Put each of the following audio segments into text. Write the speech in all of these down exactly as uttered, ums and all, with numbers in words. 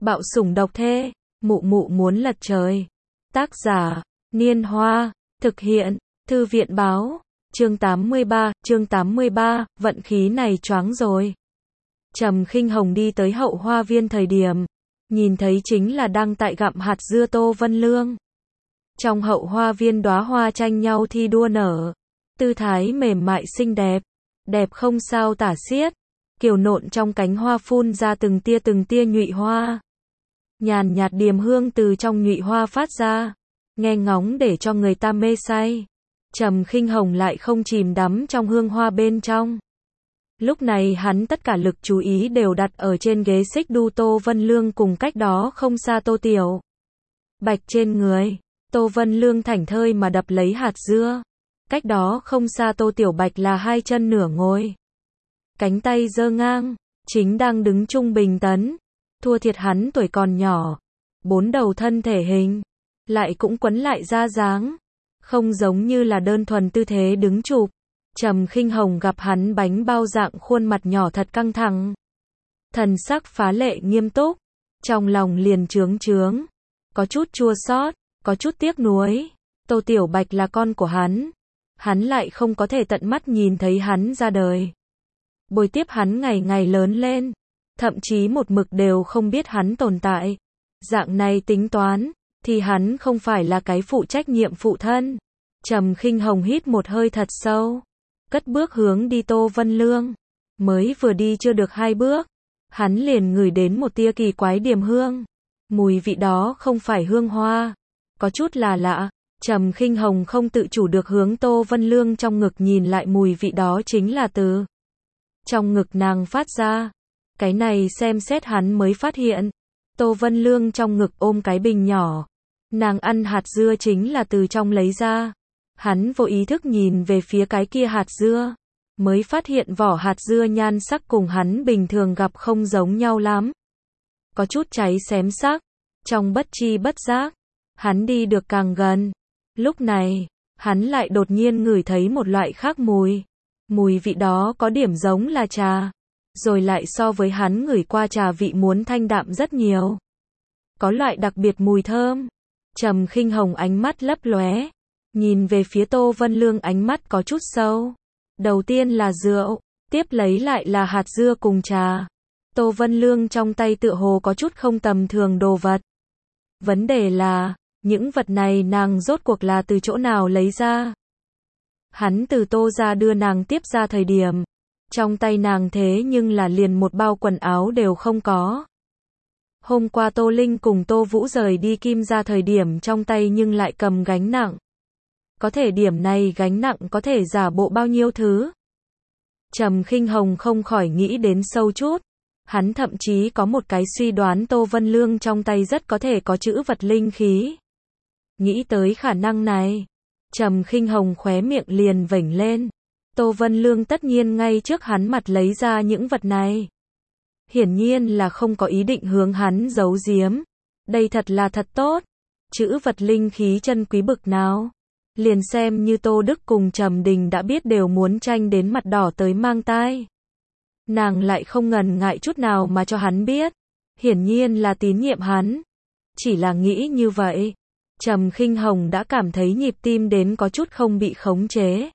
Bạo sủng độc thê, mụ mụ muốn lật trời. Tác giả, Niên Hoa, thực hiện, Thư viện báo, chương tám mươi ba, chương tám mươi ba, vận khí này choáng rồi. Trầm Khinh Hồng đi tới hậu hoa viên thời điểm, nhìn thấy chính là đang tại gặm hạt dưa Tô Vân Lương. Trong hậu hoa viên đóa hoa tranh nhau thi đua nở, tư thái mềm mại xinh đẹp, đẹp không sao tả xiết, kiều nộn trong cánh hoa phun ra từng tia từng tia nhụy hoa. Nhàn nhạt điềm hương từ trong nhụy hoa phát ra, nghe ngóng để cho người ta mê say. Trầm Khinh Hồng lại không chìm đắm trong hương hoa bên trong. Lúc này hắn tất cả lực chú ý đều đặt ở trên ghế xích đu Tô Vân Lương cùng cách đó không xa Tô Tiểu Bạch trên người. Tô Vân Lương thảnh thơi mà đập lấy hạt dưa. Cách đó không xa Tô Tiểu Bạch là hai chân nửa ngồi, cánh tay giơ ngang, chính đang đứng trung bình tấn. Thua thiệt hắn tuổi còn nhỏ, bốn đầu thân thể hình, lại cũng quấn lại ra dáng, không giống như là đơn thuần tư thế đứng chụp. Trầm Khinh Hồng gặp hắn bánh bao dạng khuôn mặt nhỏ thật căng thẳng, thần sắc phá lệ nghiêm túc, trong lòng liền chướng chướng, có chút chua xót, có chút tiếc nuối. Tô Tiểu Bạch là con của hắn, hắn lại không có thể tận mắt nhìn thấy hắn ra đời, bồi tiếp hắn ngày ngày lớn lên, thậm chí một mực đều không biết hắn tồn tại. Dạng này tính toán, thì hắn không phải là cái phụ trách nhiệm phụ thân. Trầm Khinh Hồng hít một hơi thật sâu, cất bước hướng đi Tô Vân Lương. Mới vừa đi chưa được hai bước, hắn liền ngửi đến một tia kỳ quái điềm hương. Mùi vị đó không phải hương hoa, có chút là lạ. Trầm Khinh Hồng không tự chủ được hướng Tô Vân Lương trong ngực nhìn lại, mùi vị đó chính là từ trong ngực nàng phát ra. Cái này xem xét hắn mới phát hiện, Tô Vân Lương trong ngực ôm cái bình nhỏ, nàng ăn hạt dưa chính là từ trong lấy ra. Hắn vô ý thức nhìn về phía cái kia hạt dưa, mới phát hiện vỏ hạt dưa nhan sắc cùng hắn bình thường gặp không giống nhau lắm, có chút cháy xém sắc. Trong bất chi bất giác, hắn đi được càng gần, lúc này, hắn lại đột nhiên ngửi thấy một loại khác mùi. Mùi vị đó có điểm giống là trà, rồi lại so với hắn ngửi qua trà vị muốn thanh đạm rất nhiều, có loại đặc biệt mùi thơm. Trầm Khinh Hồng ánh mắt lấp lóe, nhìn về phía Tô Vân Lương, ánh mắt có chút sâu. Đầu tiên là rượu, tiếp lấy lại là hạt dưa cùng trà. Tô Vân Lương trong tay tựa hồ có chút không tầm thường đồ vật. Vấn đề là, những vật này nàng rốt cuộc là từ chỗ nào lấy ra? Hắn từ Tô gia đưa nàng tiếp ra thời điểm, trong tay nàng thế nhưng là liền một bao quần áo đều không có. Hôm qua Tô Linh cùng Tô Vũ rời đi Kim gia thời điểm trong tay nhưng lại cầm gánh nặng. Có thể điểm này gánh nặng có thể giả bộ bao nhiêu thứ? Trầm Khinh Hồng không khỏi nghĩ đến sâu chút. Hắn thậm chí có một cái suy đoán Tô Vân Lương trong tay rất có thể có chữ vật linh khí. Nghĩ tới khả năng này, Trầm Khinh Hồng khóe miệng liền vểnh lên. Tô Vân Lương tất nhiên ngay trước hắn mặt lấy ra những vật này, hiển nhiên là không có ý định hướng hắn giấu giếm. Đây thật là thật tốt. Chữ vật linh khí chân quý bực nào, liền xem như Tô Đức cùng Trầm Đình đã biết đều muốn tranh đến mặt đỏ tới mang tai. Nàng lại không ngần ngại chút nào mà cho hắn biết, hiển nhiên là tín nhiệm hắn. Chỉ là nghĩ như vậy, Trầm Khinh Hồng đã cảm thấy nhịp tim đến có chút không bị khống chế.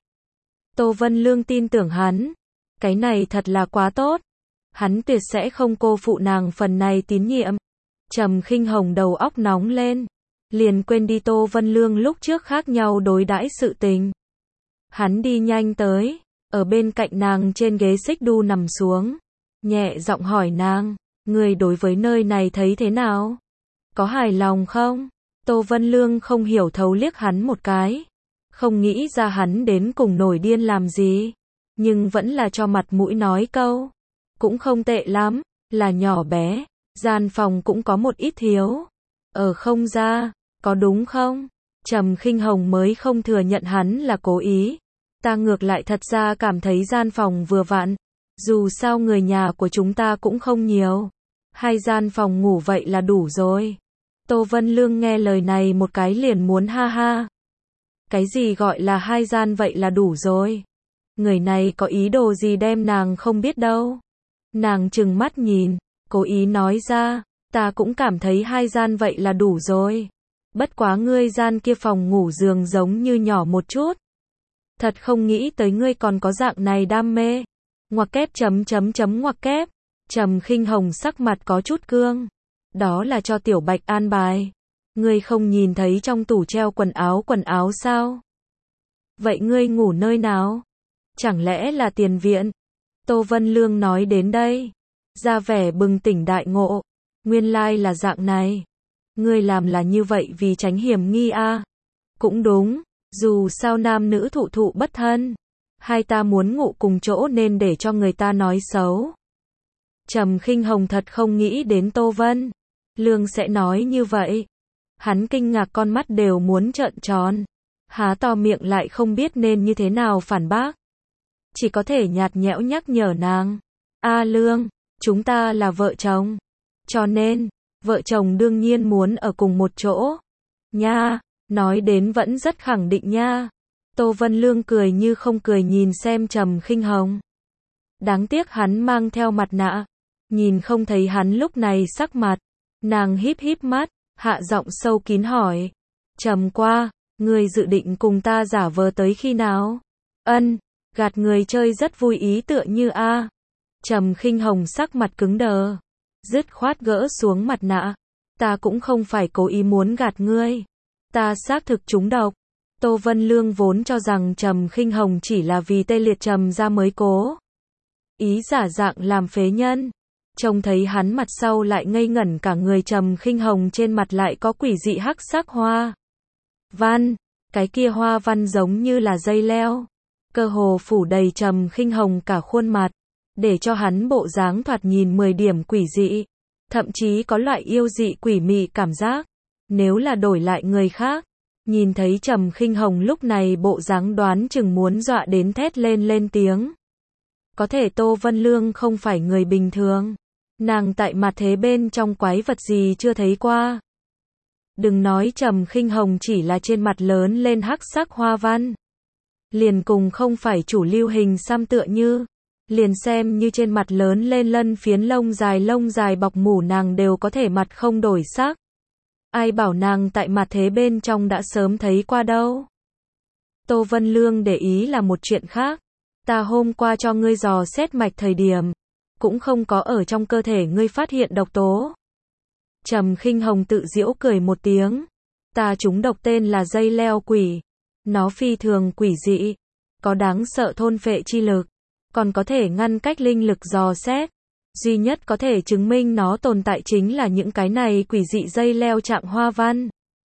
Tô Vân Lương tin tưởng hắn, cái này thật là quá tốt. Hắn tuyệt sẽ không cô phụ nàng phần này tín nhiệm. Trầm Khinh Hồng đầu óc nóng lên, liền quên đi Tô Vân Lương lúc trước khác nhau đối đãi sự tình. Hắn đi nhanh tới, ở bên cạnh nàng trên ghế xích đu nằm xuống, nhẹ giọng hỏi nàng, người đối với nơi này thấy thế nào? Có hài lòng không? Tô Vân Lương không hiểu thấu liếc hắn một cái, không nghĩ ra hắn đến cùng nổi điên làm gì, nhưng vẫn là cho mặt mũi nói câu, cũng không tệ lắm, là nhỏ bé, gian phòng cũng có một ít thiếu, ở không ra, có đúng không? Trầm Khinh Hồng mới không thừa nhận hắn là cố ý. Ta ngược lại thật ra cảm thấy gian phòng vừa vặn, dù sao người nhà của chúng ta cũng không nhiều, hai gian phòng ngủ vậy là đủ rồi. Tô Vân Lương nghe lời này một cái liền muốn ha ha. Cái gì gọi là hai gian vậy là đủ rồi? Người này có ý đồ gì đem nàng không biết đâu. Nàng trừng mắt nhìn, cố ý nói ra, Ta cũng cảm thấy hai gian vậy là đủ rồi. Bất quá ngươi gian kia phòng ngủ giường giống như nhỏ một chút. Thật không nghĩ tới ngươi còn có dạng này đam mê. Ngoặc kép chấm chấm chấm ngoặc kép. Trầm Khinh Hồng sắc mặt có chút cương. Đó là cho Tiểu Bạch an bài. Ngươi không nhìn thấy trong tủ treo quần áo quần áo sao? Vậy ngươi ngủ nơi nào? Chẳng lẽ là tiền viện? Tô Vân Lương nói đến đây, ra vẻ bừng tỉnh đại ngộ. Nguyên lai là dạng này. Ngươi làm là như vậy vì tránh hiểm nghi a. À? Cũng đúng, dù sao nam nữ thụ thụ bất thân. Hai ta muốn ngủ cùng chỗ nên để cho người ta nói xấu. Trầm Khinh Hồng thật không nghĩ đến Tô Vân Lương sẽ nói như vậy. Hắn kinh ngạc con mắt đều muốn trợn tròn. Há to miệng lại không biết nên như thế nào phản bác. Chỉ có thể nhạt nhẽo nhắc nhở nàng. A Lương, chúng ta là vợ chồng. Cho nên, vợ chồng đương nhiên muốn ở cùng một chỗ. Nha, nói đến vẫn rất khẳng định nha. Tô Vân Lương cười như không cười nhìn xem Trầm Khinh Hồng. Đáng tiếc hắn mang theo mặt nạ. Nhìn không thấy hắn lúc này sắc mặt. Nàng híp híp mắt, hạ giọng sâu kín hỏi. Trầm qua, ngươi dự định cùng ta giả vờ tới khi nào? Ân, gạt người chơi rất vui ý tựa như a. Trầm Khinh Hồng sắc mặt cứng đờ. Dứt khoát gỡ xuống mặt nạ. Ta cũng không phải cố ý muốn gạt ngươi. Ta xác thực trúng độc. Tô Vân Lương vốn cho rằng Trầm Khinh Hồng chỉ là vì tê liệt Trầm ra mới cố ý giả dạng làm phế nhân. Trông thấy hắn mặt sau lại ngây ngẩn cả người. Trầm Khinh Hồng trên mặt lại có quỷ dị hắc sắc hoa văn. Cái kia hoa văn giống như là dây leo. Cơ hồ phủ đầy Trầm Khinh Hồng cả khuôn mặt. Để cho hắn bộ dáng thoạt nhìn mười điểm quỷ dị. Thậm chí có loại yêu dị quỷ mị cảm giác. Nếu là đổi lại người khác, nhìn thấy Trầm Khinh Hồng lúc này bộ dáng đoán chừng muốn dọa đến thét lên lên tiếng. Có thể Tô Vân Lương không phải người bình thường. Nàng tại mặt thế bên trong quái vật gì chưa thấy qua. Đừng nói Trầm Khinh Hồng chỉ là trên mặt lớn lên hắc sắc hoa văn. Liền cùng không phải chủ lưu hình xăm tựa như. Liền xem như trên mặt lớn lên lân phiến lông dài lông dài bọc mủ nàng đều có thể mặt không đổi sắc. Ai bảo nàng tại mặt thế bên trong đã sớm thấy qua đâu. Tô Vân Lương để ý là một chuyện khác. Ta hôm qua cho ngươi dò xét mạch thời điểm, cũng không có ở trong cơ thể ngươi phát hiện độc tố. Trầm Khinh Hồng tự giễu cười một tiếng. Ta trúng độc tên là dây leo quỷ. Nó phi thường quỷ dị, có đáng sợ thôn phệ chi lực, còn có thể ngăn cách linh lực dò xét. Duy nhất có thể chứng minh nó tồn tại chính là những cái này quỷ dị dây leo trạng hoa văn.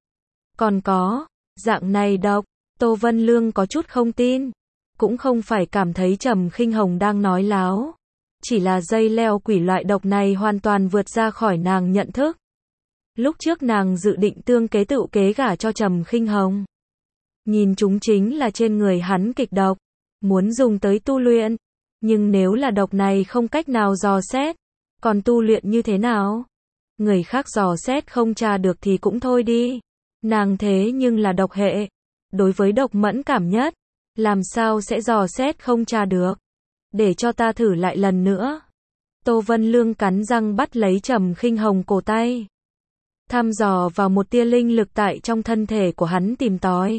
Còn có, dạng này độc, Tô Vân Lương có chút không tin. Cũng không phải cảm thấy Trầm Khinh Hồng đang nói láo. Chỉ là dây leo quỷ loại độc này hoàn toàn vượt ra khỏi nàng nhận thức. Lúc trước nàng dự định tương kế tự kế gả cho Trầm Khinh Hồng. Nhìn chúng chính là trên người hắn kịch độc, muốn dùng tới tu luyện. Nhưng nếu là độc này không cách nào dò xét, còn tu luyện như thế nào? Người khác dò xét không tra được thì cũng thôi đi. Nàng thế nhưng là độc hệ. Đối với độc mẫn cảm nhất, làm sao sẽ dò xét không tra được? Để cho ta thử lại lần nữa. Tô Vân Lương cắn răng bắt lấy Trầm Khinh Hồng cổ tay. Thăm dò vào một tia linh lực tại trong thân thể của hắn tìm tòi.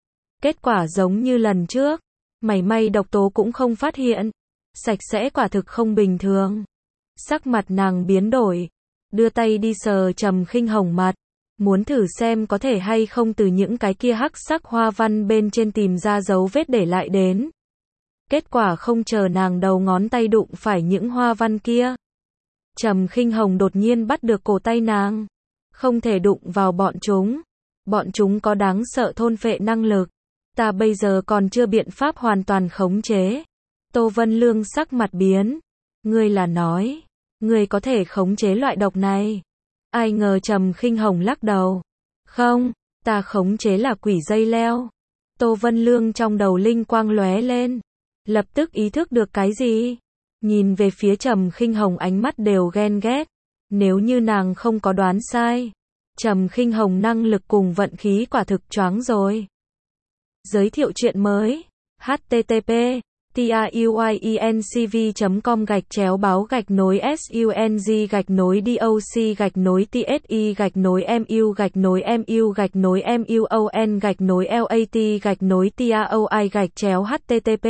Kết quả giống như lần trước, mảy may độc tố cũng không phát hiện. Sạch sẽ quả thực không bình thường. Sắc mặt nàng biến đổi, đưa tay đi sờ Trầm Khinh Hồng mặt, muốn thử xem có thể hay không từ những cái kia hắc sắc hoa văn bên trên tìm ra dấu vết để lại đến. Kết quả không chờ nàng đầu ngón tay đụng phải những hoa văn kia, Trầm Khinh Hồng đột nhiên bắt được cổ tay nàng. Không thể đụng vào bọn chúng. Bọn chúng có đáng sợ thôn phệ năng lực. Ta bây giờ còn chưa biện pháp hoàn toàn khống chế. Tô Vân Lương sắc mặt biến. Ngươi là nói, ngươi có thể khống chế loại độc này? Ai ngờ Trầm Khinh Hồng lắc đầu. Không, ta khống chế là quỷ dây leo. Tô Vân Lương trong đầu linh quang lóe lên. Lập tức ý thức được cái gì? Nhìn về phía Trầm Khinh Hồng ánh mắt đều ghen ghét. Nếu như nàng không có đoán sai, Trầm Khinh Hồng năng lực cùng vận khí quả thực choáng rồi. Giới thiệu truyện mới. H T T P tuyiencv.com gạch chéo báo gạch nối sung gạch nối doc gạch nối tsi gạch nối mu gạch nối mu gạch nối muon gạch nối lat gạch nối taoi gạch chéo http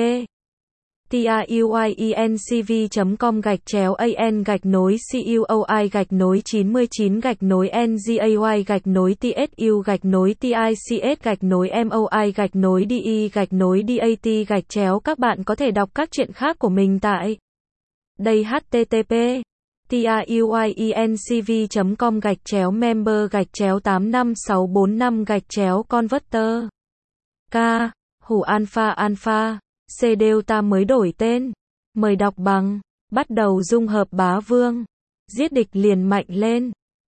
tuyiencv.com gạch chéo an gạch nối cuoi gạch nối chín mươi chín gạch nối ngay gạch nối tsu gạch nối tics gạch nối moi gạch nối de gạch nối dat gạch chéo. Các bạn có thể đọc các truyện khác của mình tại đây http tuyiencv.com gạch chéo member gạch chéo tám năm sáu bốn năm gạch chéo converter. K. Hủ alpha alpha. C. Delta mới đổi tên. Mời đọc bằng. Bắt đầu dung hợp bá vương. Giết địch liền mạnh lên.